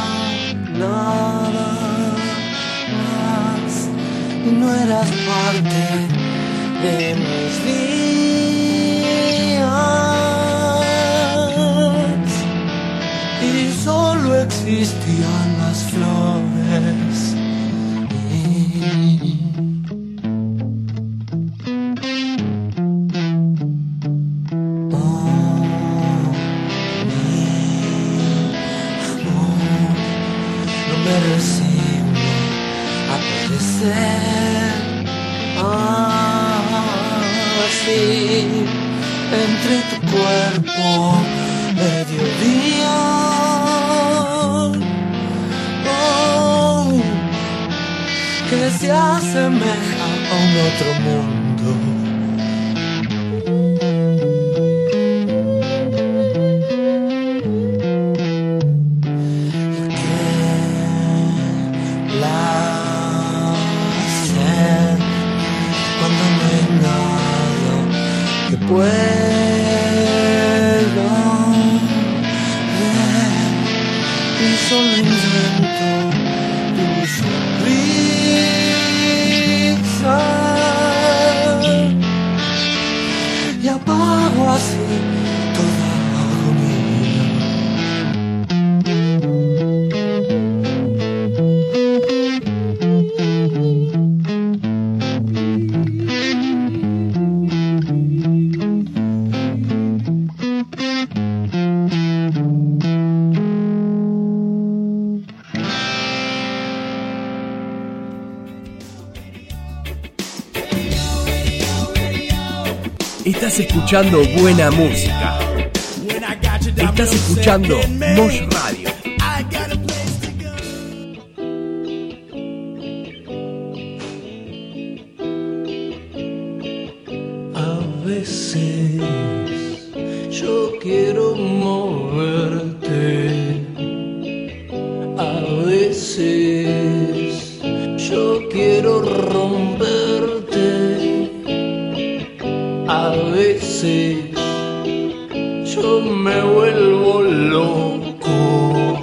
nada más y no eras parte de mis días y solo existían las flores. Entre tu cuerpo, mediodía, oh, que se asemeja a un otro mundo. Y que la sed cuando no hay nada que pueda ver y solo invento tu sonrisa y apago así toda agonía. Estás escuchando buena música. Estás escuchando Mosh Radio. A veces yo quiero moverte. A veces yo quiero romperte. A veces yo me vuelvo loco.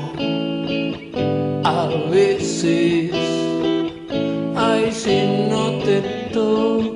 A veces, ay, si no te toco.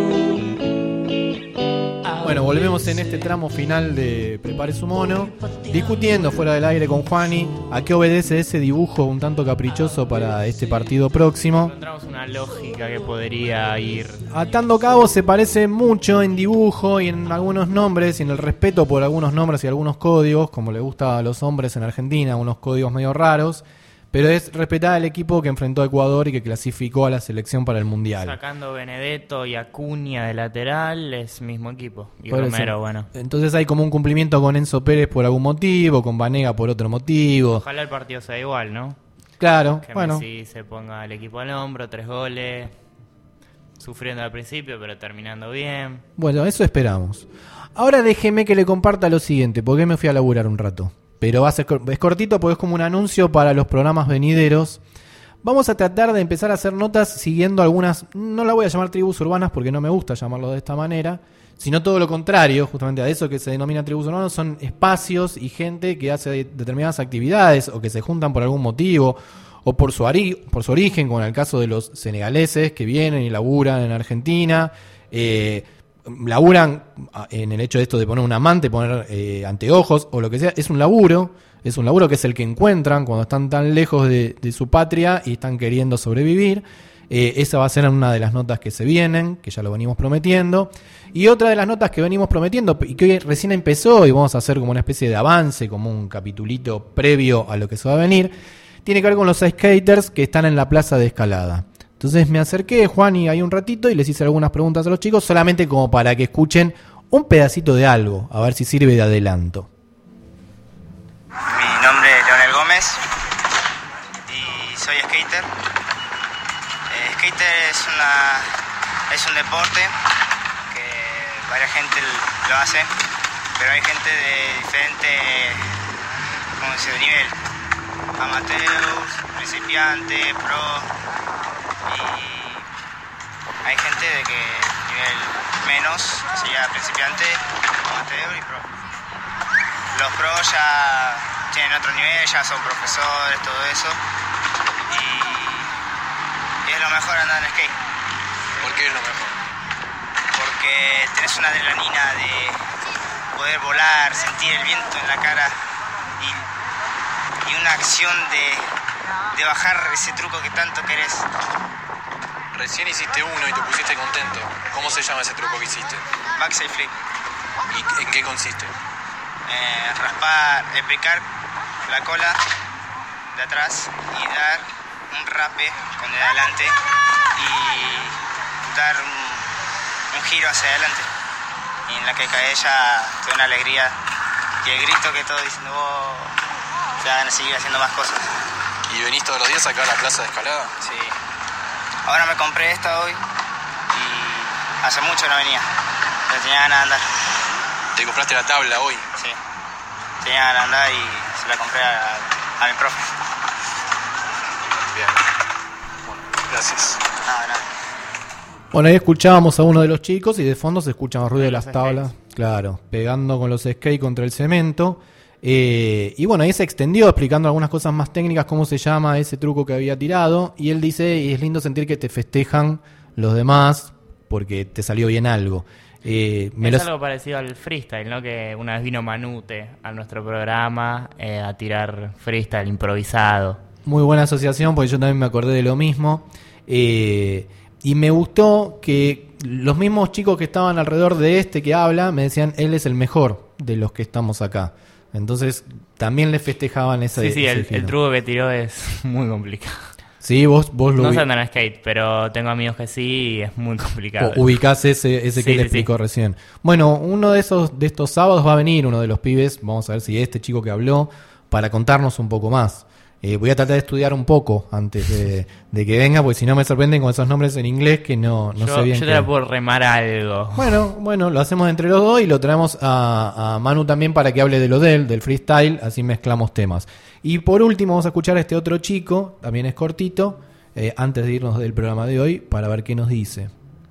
Bueno, volvemos en este tramo final de Prepare su mono, discutiendo fuera del aire con Juani a qué obedece ese dibujo un tanto caprichoso para este partido próximo. Encontramos una lógica que podría ir. Atando cabos se parece mucho en dibujo y en algunos nombres y en el respeto por algunos nombres y algunos códigos, como le gusta a los hombres en Argentina, unos códigos medio raros. Pero es respetar al equipo que enfrentó a Ecuador y que clasificó a la selección para el Mundial. Sacando Benedetto y Acuña de lateral, es mismo equipo. Y por Romero, eso. bueno. Entonces hay como un cumplimiento con Enzo Pérez por algún motivo, con Vanega por otro motivo. Ojalá el partido sea igual, ¿no? Claro, que bueno. Messi se ponga el equipo al hombro, tres goles, sufriendo al principio, pero terminando bien. Bueno, eso esperamos. Ahora déjeme que le comparta lo siguiente, porque me fui a laburar un rato. Pero va a ser, es cortito porque es como un anuncio para los programas venideros. Vamos a tratar de empezar a hacer notas siguiendo algunas, no la voy a llamar tribus urbanas porque no me gusta llamarlo de esta manera, sino todo lo contrario, justamente a eso que se denomina tribus urbanas, son espacios y gente que hace determinadas actividades o que se juntan por algún motivo o por su, ari, por su origen, como en el caso de los senegaleses que vienen y laburan en Argentina, eh, laburan en el hecho de esto de poner un amante, poner eh, anteojos o lo que sea, es un laburo, es un laburo que es el que encuentran cuando están tan lejos de, de su patria y están queriendo sobrevivir. Eh, esa va a ser una de las notas que se vienen, que ya lo venimos prometiendo. Y otra de las notas que venimos prometiendo y que hoy recién empezó y vamos a hacer como una especie de avance, como un capitulito previo a lo que se va a venir, tiene que ver con los skaters que están en la plaza de Escalada. Entonces me acerqué, Juan, y ahí un ratito y les hice algunas preguntas a los chicos, solamente como para que escuchen un pedacito de algo, a ver si sirve de adelanto. Mi nombre es Leonel Gómez y soy skater. Eh, skater es una es un deporte que varias gente lo hace, pero hay gente de diferente, ¿cómo se dice?, nivel. Amateurs, principiante, pro, y hay gente de que nivel menos, sería principiante, amateur y pro. Los pros ya tienen otro nivel, ya son profesores, todo eso. Y, y es lo mejor andar en skate. ¿Por qué es lo mejor? Porque tenés una adrenalina de poder volar, sentir el viento en la cara y, y una acción de, de bajar ese truco que tanto querés. Recién hiciste uno y te pusiste contento. ¿Cómo se llama ese truco que hiciste? Backside flip. ¿Y en qué consiste? Eh, raspar, eh, picar la cola de atrás y dar un rape con el de adelante y dar un, un giro hacia adelante. Y en la que cae ella te da una alegría y el grito que todos diciendo vos te van a seguir haciendo más cosas. ¿Y venís todos los días acá a la plaza de escalada? Sí. Ahora me compré esta hoy y hace mucho no venía, pero tenía ganas de andar. ¿Te compraste la tabla hoy? Sí. Tenía ganas de andar y se la compré a, a mi profe. Bien. Bueno, gracias. Nada, nada. Bueno, ahí escuchábamos a uno de los chicos y de fondo se escuchaba ruido de las Los tablas. skates. Claro, pegando con los skates contra el cemento. Eh, y bueno, ahí se extendió explicando algunas cosas más técnicas, cómo se llama ese truco que había tirado. Y él dice, y es lindo sentir que te festejan los demás porque te salió bien algo. Eh, me es los- algo parecido al freestyle, ¿no? Que una vez vino Manute a nuestro programa eh, a tirar freestyle improvisado. Muy buena asociación, porque yo también me acordé de lo mismo. Eh, y me gustó que los mismos chicos que estaban alrededor de este que habla me decían, él es el mejor de los que estamos acá. Entonces también le festejaban esa Sí, sí, ese el, giro. el truco que tiró es muy complicado. Sí, vos, vos lo No ubi- sé andar en skate, pero tengo amigos que sí y es muy complicado. o- ubicás ese, ese que Sí, le sí, explicó recién. Bueno, uno de esos de estos sábados va a venir uno de los pibes, vamos a ver si este chico que habló, para contarnos un poco más. Eh, voy a tratar de estudiar un poco antes de, de que venga, porque si no me sorprenden con esos nombres en inglés que no, no yo sé bien yo qué. te la puedo remar algo. Bueno, bueno, lo hacemos entre los dos y lo traemos a, a Manu también para que hable de lo de él, del freestyle, así mezclamos temas. Y por último vamos a escuchar a este otro chico, también es cortito, eh, antes de irnos del programa de hoy, para ver qué nos dice.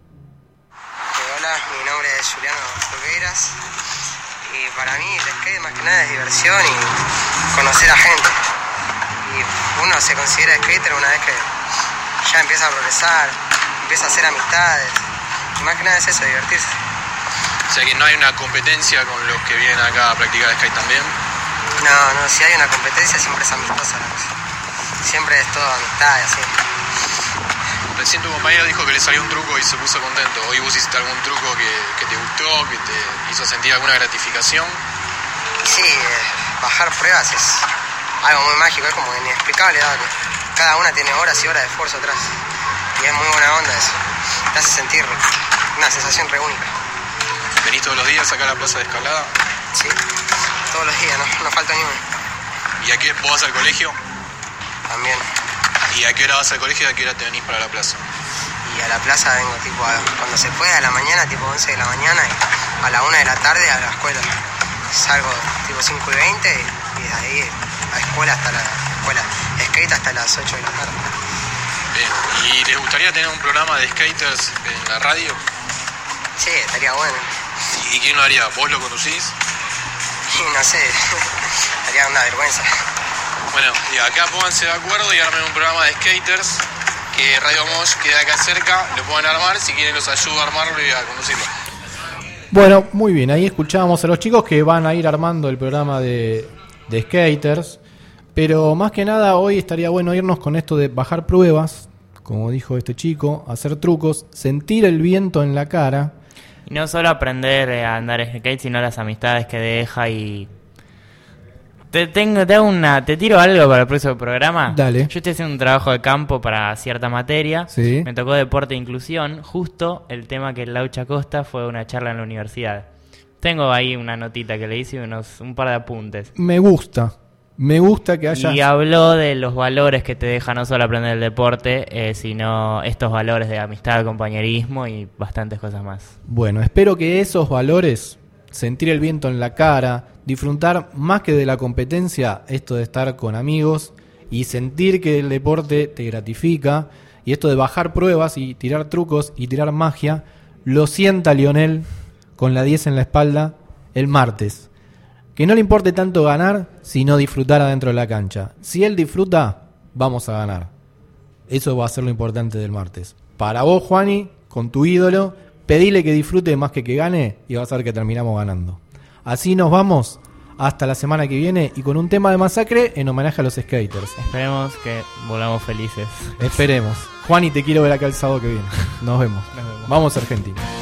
Eh, hola, mi nombre es Juliano Figueiras y para mí el skate más que nada es diversión y conocer a gente. Y uno se considera skater una vez que ya empieza a progresar, empieza a hacer amistades. Y más que nada es eso, divertirse. O sea que no hay una competencia con los que vienen acá a practicar skate también. No, no, si hay una competencia siempre es amistosa la cosa. Siempre es todo amistad y así. Recién tu compañero dijo que le salió un truco y se puso contento. ¿Hoy vos hiciste algún truco que, que te gustó, que te hizo sentir alguna gratificación? Sí, eh, bajar pruebas es algo muy mágico, es como inexplicable, dale. Cada una tiene horas y horas de esfuerzo atrás. Y es muy buena onda eso. Te hace sentir una sensación re única. ¿Venís todos los días acá a la plaza de escalada? Sí, todos los días, no, no falta ni uno. ¿Y a qué vos vas al colegio? También. ¿Y a qué hora vas al colegio y a qué hora te venís para la plaza? Y a la plaza vengo tipo a- cuando se puede, a la mañana, tipo once de la mañana, y a la una de la tarde a la escuela. Salgo tipo cinco y veinte y de ahí a la escuela hasta la escuela. Skate hasta las ocho de la tarde. Bien. ¿Y les gustaría tener un programa de skaters en la radio? Sí, estaría bueno. ¿Y quién lo haría? ¿Vos lo conducís? Y no sé, estaría una vergüenza. Bueno, y acá pónganse de acuerdo y armen un programa de skaters que Radio Mosh queda acá cerca, lo pueden armar, si quieren los ayudo a armarlo y a conducirlo. Bueno, muy bien, ahí escuchábamos a los chicos que van a ir armando el programa de, de skaters, pero más que nada hoy estaría bueno irnos con esto de bajar pruebas, como dijo este chico, hacer trucos, sentir el viento en la cara. Y no solo aprender eh, a andar en skate, sino las amistades que deja y... Te tengo, te hago una, te tiro algo para el próximo programa. Dale. Yo estoy haciendo un trabajo de campo para cierta materia. Sí. Me tocó deporte e inclusión. Justo el tema que Laucha Costa fue una charla en la universidad. Tengo ahí una notita que le hice, unos un par de apuntes. Me gusta, me gusta que haya... Y habló de los valores que te deja no solo aprender el deporte, eh, sino estos valores de amistad, compañerismo y bastantes cosas más. Bueno, espero que esos valores, sentir el viento en la cara, disfrutar más que de la competencia, esto de estar con amigos y sentir que el deporte te gratifica, y esto de bajar pruebas y tirar trucos y tirar magia, lo sienta Lionel con la diez en la espalda el martes. Que no le importe tanto ganar, sino disfrutar adentro de la cancha. Si él disfruta, vamos a ganar. Eso va a ser lo importante del martes. Para vos, Juani, con tu ídolo, pedile que disfrute más que que gane y vas a ver que terminamos ganando. Así nos vamos hasta la semana que viene y con un tema de Masacre en homenaje a los skaters. Esperemos que volvamos felices. Esperemos. Juani, te quiero ver acá el sábado que viene. Nos vemos. Nos vemos. Vamos, Argentina.